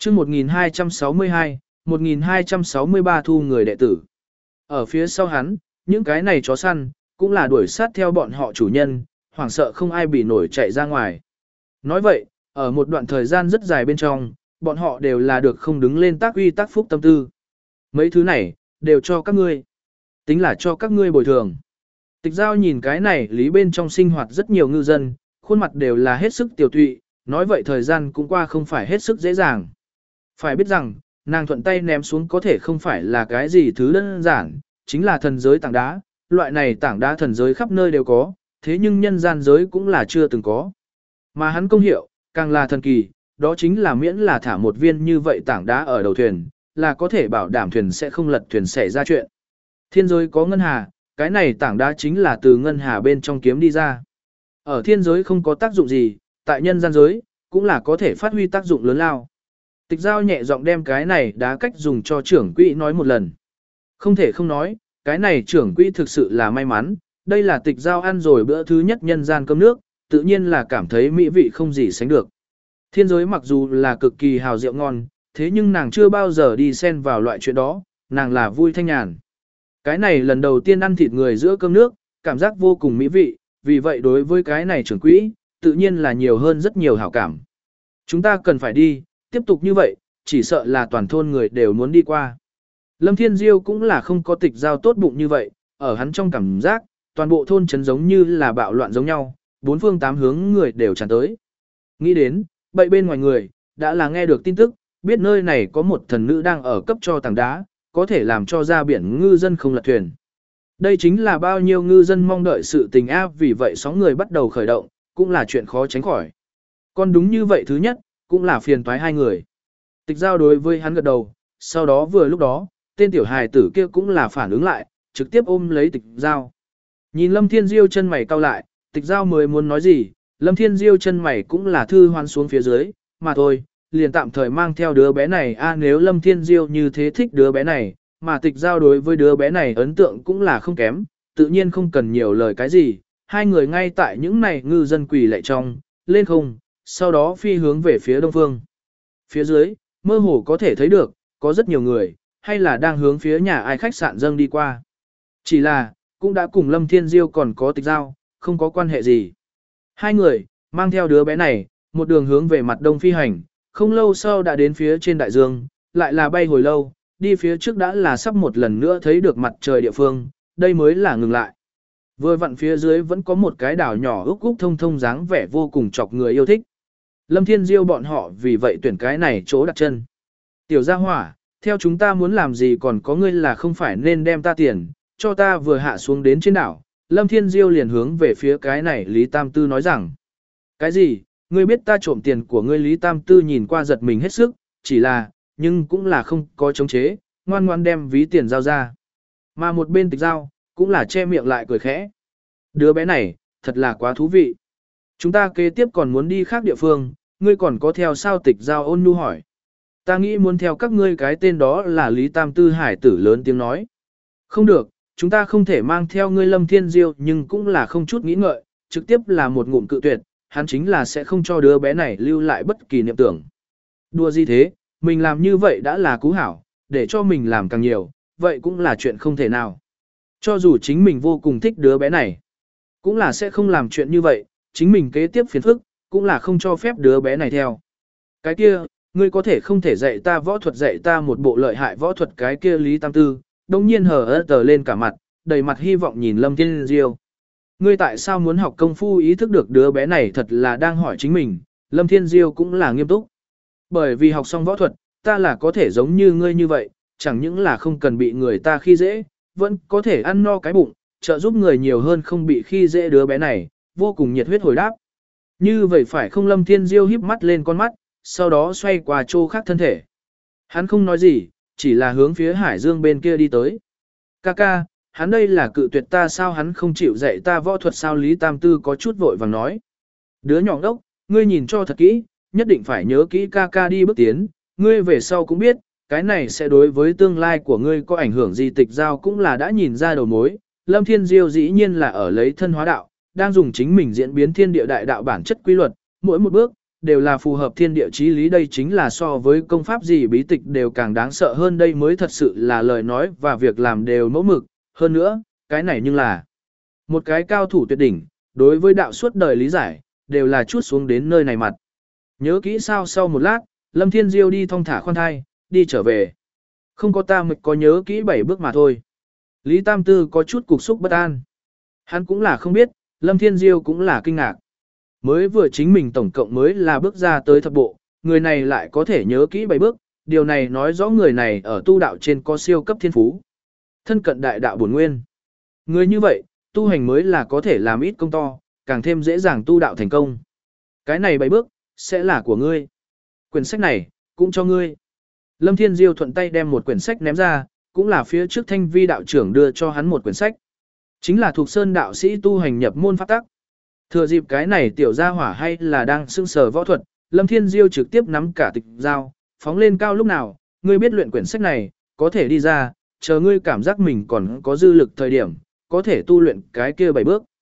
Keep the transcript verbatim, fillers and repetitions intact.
chương một nghìn hai trăm sáu mươi hai, một nghìn hai trăm sáu mươi ba thu người đệ tử. Ở phía sau hắn, những cái này chó săn, cũng là đuổi sát theo bọn họ chủ nhân, hoảng sợ không ai bị nổi chạy ra ngoài. Nói vậy, ở một đoạn thời gian rất dài bên trong, bọn họ đều là được không đứng lên tác uy tác phúc tâm tư. Mấy thứ này, đều cho các ngươi. Tính là cho các ngươi bồi thường. Tịch giao nhìn cái này lý bên trong sinh hoạt rất nhiều ngư dân, khuôn mặt đều là hết sức tiểu tụy, nói vậy thời gian cũng qua không phải hết sức dễ dàng. Phải biết rằng, nàng thuận tay ném xuống có thể không phải là cái gì thứ đơn giản, chính là thần giới tảng đá, loại này tảng đá thần giới khắp nơi đều có, thế nhưng nhân gian giới cũng là chưa từng có. Mà hắn công hiệu, càng là thần kỳ, đó chính là miễn là thả một viên như vậy tảng đá ở đầu thuyền, là có thể bảo đảm thuyền sẽ không lật thuyền xảy ra chuyện. Thiên giới có ngân hà, cái này tảng đá chính là từ ngân hà bên trong kiếm đi ra. Ở thiên giới không có tác dụng gì, tại nhân gian giới, cũng là có thể phát huy tác dụng lớn lao. Tịch giao nhẹ giọng đem cái này đá cách dùng cho trưởng quỹ nói một lần. Không thể không nói, cái này trưởng quỹ thực sự là may mắn, đây là tịch giao ăn rồi bữa thứ nhất nhân gian cơm nước, tự nhiên là cảm thấy mỹ vị không gì sánh được. Thiên giới mặc dù là cực kỳ hào rượu ngon, thế nhưng nàng chưa bao giờ đi xen vào loại chuyện đó, nàng là vui thanh nhàn. Cái này lần đầu tiên ăn thịt người giữa cơm nước, cảm giác vô cùng mỹ vị, vì vậy đối với cái này trưởng quỹ, tự nhiên là nhiều hơn rất nhiều hảo cảm. Chúng ta cần phải đi, tiếp tục như vậy, chỉ sợ là toàn thôn người đều muốn đi qua. Lâm Thiên Diêu cũng là không có tịch giao tốt bụng như vậy, ở hắn trong cảm giác, toàn bộ thôn trấn giống như là bạo loạn giống nhau, bốn phương tám hướng người đều tràn tới. Nghĩ đến, bậy bên ngoài người, đã là nghe được tin tức, biết nơi này có một thần nữ đang ở cấp cho tảng đá, có thể làm cho ra biển ngư dân không lật thuyền. Đây chính là bao nhiêu ngư dân mong đợi sự tình áp, vì vậy sóng người bắt đầu khởi động, cũng là chuyện khó tránh khỏi. Còn đúng như vậy thứ nhất, cũng là phiền toái hai người. Tịch giao đối với hắn gật đầu, sau đó vừa lúc đó, tên tiểu hài tử kia cũng là phản ứng lại, trực tiếp ôm lấy tịch giao. Nhìn Lâm Thiên Diêu chân mày cau lại, tịch giao mới muốn nói gì, Lâm Thiên Diêu chân mày cũng là thư hoan xuống phía dưới, mà thôi, liền tạm thời mang theo đứa bé này a nếu Lâm Thiên Diêu như thế thích đứa bé này, mà tịch giao đối với đứa bé này ấn tượng cũng là không kém, tự nhiên không cần nhiều lời cái gì, hai người ngay tại những này ngư dân quỳ lạy trong, lên không, sau đó phi hướng về phía đông phương. Phía dưới, mơ hồ có thể thấy được, có rất nhiều người, hay là đang hướng phía nhà ai khách sạn dâng đi qua. Chỉ là, cũng đã cùng Lâm Thiên Diêu còn có tịch giao, không có quan hệ gì. Hai người, mang theo đứa bé này, một đường hướng về mặt đông phi hành, không lâu sau đã đến phía trên đại dương, lại là bay hồi lâu, đi phía trước đã là sắp một lần nữa thấy được mặt trời địa phương, đây mới là ngừng lại. Vừa vặn phía dưới vẫn có một cái đảo nhỏ úc úc thông thông dáng vẻ vô cùng chọc người yêu thích. Lâm Thiên Diêu bọn họ vì vậy tuyển cái này chỗ đặt chân. Tiểu gia hỏa, theo chúng ta muốn làm gì còn có ngươi là không phải nên đem ta tiền, cho ta vừa hạ xuống đến trên đảo. Lâm Thiên Diêu liền hướng về phía cái này Lý Tam Tư nói rằng. Cái gì, ngươi biết ta trộm tiền của ngươi Lý Tam Tư nhìn qua giật mình hết sức, chỉ là, nhưng cũng là không có chống chế, ngoan ngoan đem ví tiền giao ra. Mà một bên tịch giao, cũng là che miệng lại cười khẽ. Đứa bé này, thật là quá thú vị. Chúng ta kế tiếp còn muốn đi khác địa phương, ngươi còn có theo sao tịch giao ôn nhu hỏi. Ta nghĩ muốn theo các ngươi cái tên đó là Lý Tam Tư hải tử lớn tiếng nói. Không được, chúng ta không thể mang theo ngươi Lâm Thiên Diêu nhưng cũng là không chút nghĩ ngợi, trực tiếp là một ngụm cự tuyệt, hắn chính là sẽ không cho đứa bé này lưu lại bất kỳ niệm tưởng. Đùa gì thế, mình làm như vậy đã là cú hảo, để cho mình làm càng nhiều, vậy cũng là chuyện không thể nào. Cho dù chính mình vô cùng thích đứa bé này, cũng là sẽ không làm chuyện như vậy, chính mình kế tiếp phiền phức, cũng là không cho phép đứa bé này theo. Cái kia, ngươi có thể không thể dạy ta võ thuật dạy ta một bộ lợi hại võ thuật cái kia Lý Tam Tư, đồng nhiên hở ớt tờ lên cả mặt, đầy mặt hy vọng nhìn Lâm Thiên Diêu. Ngươi tại sao muốn học công phu ý thức được đứa bé này thật là đang hỏi chính mình, Lâm Thiên Diêu cũng là nghiêm túc. Bởi vì học xong võ thuật, ta là có thể giống như ngươi như vậy, chẳng những là không cần bị người ta khi dễ, vẫn có thể ăn no cái bụng, trợ giúp người nhiều hơn không bị khi dễ đứa bé này, vô cùng nhiệt huyết hồi đáp. Như vậy phải không Lâm Thiên Diêu híp mắt lên con mắt, sau đó xoay qua chỗ khác thân thể. Hắn không nói gì, chỉ là hướng phía hải dương bên kia đi tới. Ca ca, hắn đây là cự tuyệt ta sao hắn không chịu dạy ta võ thuật sao Lý Tam Tư có chút vội vàng nói. Đứa nhỏ đốc, ngươi nhìn cho thật kỹ, nhất định phải nhớ kỹ ca ca đi bước tiến, ngươi về sau cũng biết, cái này sẽ đối với tương lai của ngươi có ảnh hưởng gì tịch giao cũng là đã nhìn ra đầu mối. Lâm Thiên Diêu dĩ nhiên là ở lấy thân hóa đạo, đang dùng chính mình diễn biến thiên địa đại đạo bản chất quy luật, mỗi một bước, đều là phù hợp thiên địa chí lý, đây chính là so với công pháp gì bí tịch đều càng đáng sợ hơn, đây mới thật sự là lời nói và việc làm đều mẫu mực, hơn nữa, cái này nhưng là một cái cao thủ tuyệt đỉnh, đối với đạo suốt đời lý giải, đều là chút xuống đến nơi này mặt. Nhớ kỹ sao, sau một lát, Lâm Thiên Diêu đi thong thả khoan thai, đi trở về. Không có ta mới có nhớ kỹ bảy bước mà thôi. Lý Tam Tư có chút cục xúc bất an. Hắn cũng là không biết, Lâm Thiên Diêu cũng là kinh ngạc. Mới vừa chính mình tổng cộng mới là bước ra tới thập bộ, người này lại có thể nhớ kỹ bảy bước, điều này nói rõ người này ở tu đạo trên có siêu cấp thiên phú. Thân cận đại đạo bổn nguyên. Người như vậy, tu hành mới là có thể làm ít công to, càng thêm dễ dàng tu đạo thành công. Cái này bảy bước, sẽ là của ngươi. Quyển sách này, cũng cho ngươi. Lâm Thiên Diêu thuận tay đem một quyển sách ném ra, cũng là phía trước Thanh Vi đạo trưởng đưa cho hắn một quyển sách. Chính là thuộc sơn đạo sĩ tu hành nhập môn pháp tắc. Thừa dịp cái này tiểu gia hỏa hay là đang sưng sờ võ thuật, Lâm Thiên Diêu trực tiếp nắm cả tịch dao, phóng lên cao lúc nào, ngươi biết luyện quyển sách này, có thể đi ra, chờ ngươi cảm giác mình còn có dư lực thời điểm, có thể tu luyện cái kia bảy bước.